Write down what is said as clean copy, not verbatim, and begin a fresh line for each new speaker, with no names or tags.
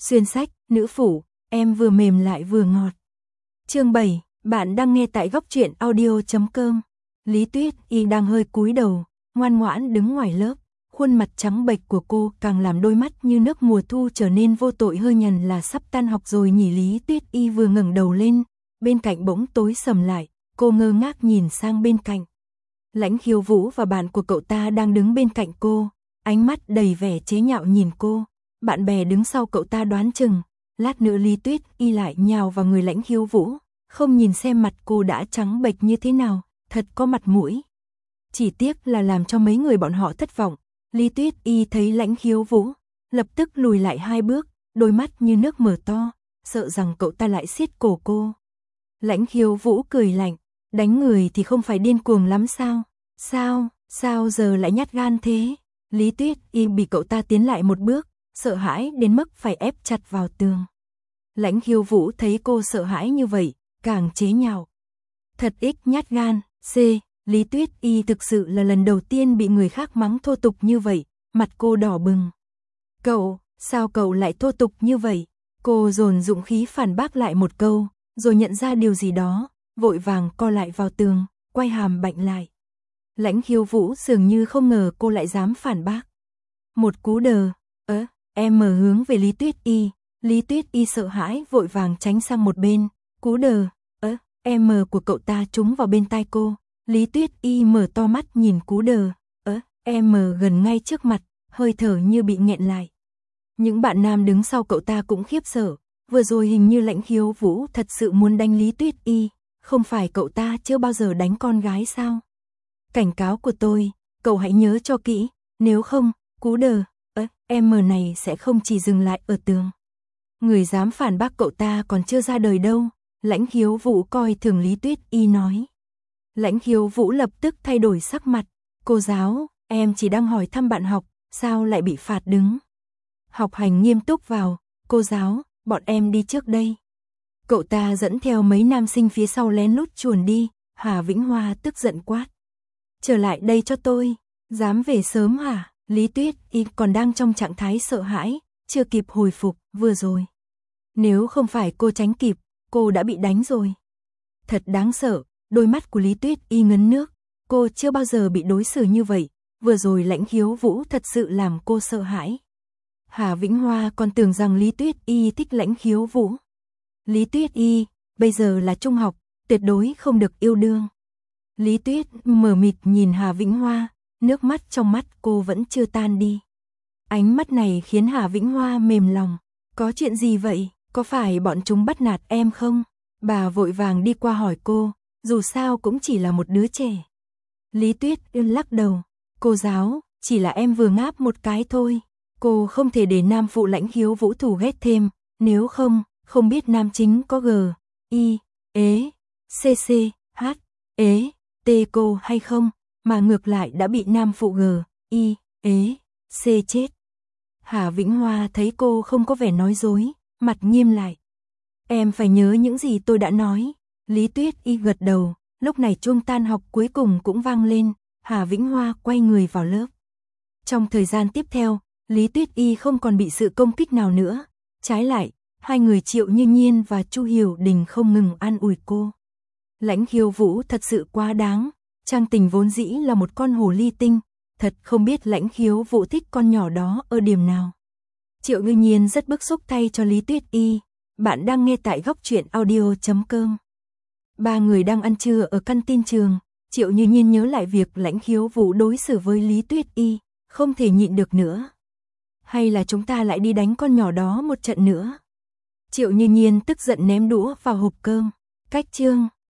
Xuyên sách, nữ phủ, em vừa mềm lại vừa ngọt. Chương 7, bạn đang nghe tại góc truyện audio.com. Lý Tuyết Y đang hơi cúi đầu, ngoan ngoãn đứng ngoài lớp. Khuôn mặt trắng bệch của cô càng làm đôi mắt như nước mùa thu trở nên vô tội hơi nhằn là sắp tan học rồi nhỉ. Lý Tuyết Y vừa ngẩng đầu lên, bên cạnh bỗng tối sầm lại, cô ngơ ngác nhìn sang bên cạnh. Lãnh Khiếu Vũ và bạn của cậu ta đang đứng bên cạnh cô, ánh mắt đầy vẻ chế nhạo nhìn cô. Bạn bè đứng sau cậu ta đoán chừng, lát nữa Lý Tuyết Y lại nhào vào người Lãnh Khiếu Vũ, không nhìn xem mặt cô đã trắng bệch như thế nào, thật có mặt mũi. Chỉ tiếc là làm cho mấy người bọn họ thất vọng. Lý Tuyết Y thấy Lãnh Khiếu Vũ, lập tức lùi lại 2 bước, đôi mắt như nước mở to, sợ rằng cậu ta lại siết cổ cô. Lãnh Khiếu Vũ cười lạnh, đánh người thì không phải điên cuồng lắm sao? Sao giờ lại nhát gan thế? Lý Tuyết Y bị cậu ta tiến lại một bước, sợ hãi đến mức phải ép chặt vào tường. Lãnh Khiếu Vũ thấy cô sợ hãi như vậy, càng chế nhạo. Thật nhát gan, Lý Tuyết Y thực sự là lần đầu tiên bị người khác mắng thô tục như vậy, mặt cô đỏ bừng. Sao cậu lại thô tục như vậy? Cô dồn dũng khí phản bác lại một câu, rồi nhận ra điều gì đó, vội vàng co lại vào tường, quay hàm bạnh lại. Lãnh Khiếu Vũ dường như không ngờ cô lại dám phản bác. Một cú đờ, em mở hướng về Lý Tuyết Y. Lý Tuyết Y sợ hãi vội vàng tránh sang một bên, cú đờ, em của cậu ta trúng vào bên tai cô. Lý Tuyết Y mở to mắt nhìn cú đờ, em gần ngay trước mặt, hơi thở như bị nghẹn lại. Những bạn nam đứng sau cậu ta cũng khiếp sợ, vừa rồi hình như Lãnh Khiếu Vũ thật sự muốn đánh Lý Tuyết Y, không phải cậu ta chưa bao giờ đánh con gái sao? Cảnh cáo của tôi, cậu hãy nhớ cho kỹ, nếu không, cú đờ, em này sẽ không chỉ dừng lại ở tường. Người dám phản bác cậu ta còn chưa ra đời đâu, Lãnh Khiếu Vũ coi thường Lý Tuyết Y nói. Lãnh Khiếu Vũ lập tức thay đổi sắc mặt, cô giáo, em chỉ đang hỏi thăm bạn học, sao lại bị phạt đứng? Học hành nghiêm túc vào, cô giáo, bọn em đi trước đây. Cậu ta dẫn theo mấy nam sinh phía sau lén lút chuồn đi, Hà Vĩnh Hoa tức giận quát. Trở lại đây cho tôi, dám về sớm hả? Lý Tuyết Y còn đang trong trạng thái sợ hãi, chưa kịp hồi phục, vừa rồi. Nếu không phải cô tránh kịp, cô đã bị đánh rồi. Thật đáng sợ, đôi mắt của Lý Tuyết Y ngấn nước, cô chưa bao giờ bị đối xử như vậy, vừa rồi Lãnh Khiếu Vũ thật sự làm cô sợ hãi. Hà Vĩnh Hoa còn tưởng rằng Lý Tuyết Y thích Lãnh Khiếu Vũ. Lý Tuyết Y, bây giờ là trung học, tuyệt đối không được yêu đương. Lý Tuyết mờ mịt nhìn Hà Vĩnh Hoa, nước mắt trong mắt cô vẫn chưa tan đi. Ánh mắt này khiến Hà Vĩnh Hoa mềm lòng. Có chuyện gì vậy? Có phải bọn chúng bắt nạt em không? Bà vội vàng đi qua hỏi cô, dù sao cũng chỉ là một đứa trẻ. Lý Tuyết lắc đầu, cô giáo, chỉ là em vừa ngáp một cái thôi. Cô không thể để nam phụ Lãnh Khiếu Vũ thù ghét thêm, nếu không biết nam chính có G-I-E-C-C-H-E-T cô hay không, mà ngược lại đã bị nam phụ G-I-E-C chết. Hà Vĩnh Hoa thấy cô không có vẻ nói dối, mặt nghiêm lại. Em phải nhớ những gì tôi đã nói. Lý Tuyết Y gật đầu, lúc này chuông tan học cuối cùng cũng vang lên, Hà Vĩnh Hoa quay người vào lớp. Trong thời gian tiếp theo, Lý Tuyết Y không còn bị sự công kích nào nữa, trái lại, hai người Triệu Như Nhiên và Chu Hiểu Đình không ngừng an ủi cô. Lãnh Khiếu Vũ thật sự quá đáng, Trang Tình vốn dĩ là một con hồ ly tinh, thật không biết Lãnh Khiếu Vũ thích con nhỏ đó ở điểm nào. Triệu Như Nhiên rất bức xúc thay cho Lý Tuyết Y, bạn đang nghe tại góc truyện audio.com. Ba người đang ăn trưa ở căn tin trường, Triệu Như Nhiên nhớ lại việc Lãnh Khiếu Vũ đối xử với Lý Tuyết Y, không thể nhịn được nữa. Hay là chúng ta lại đi đánh con nhỏ đó một trận nữa? Triệu Như Nhiên tức giận ném đũa vào hộp cơm. Cách chương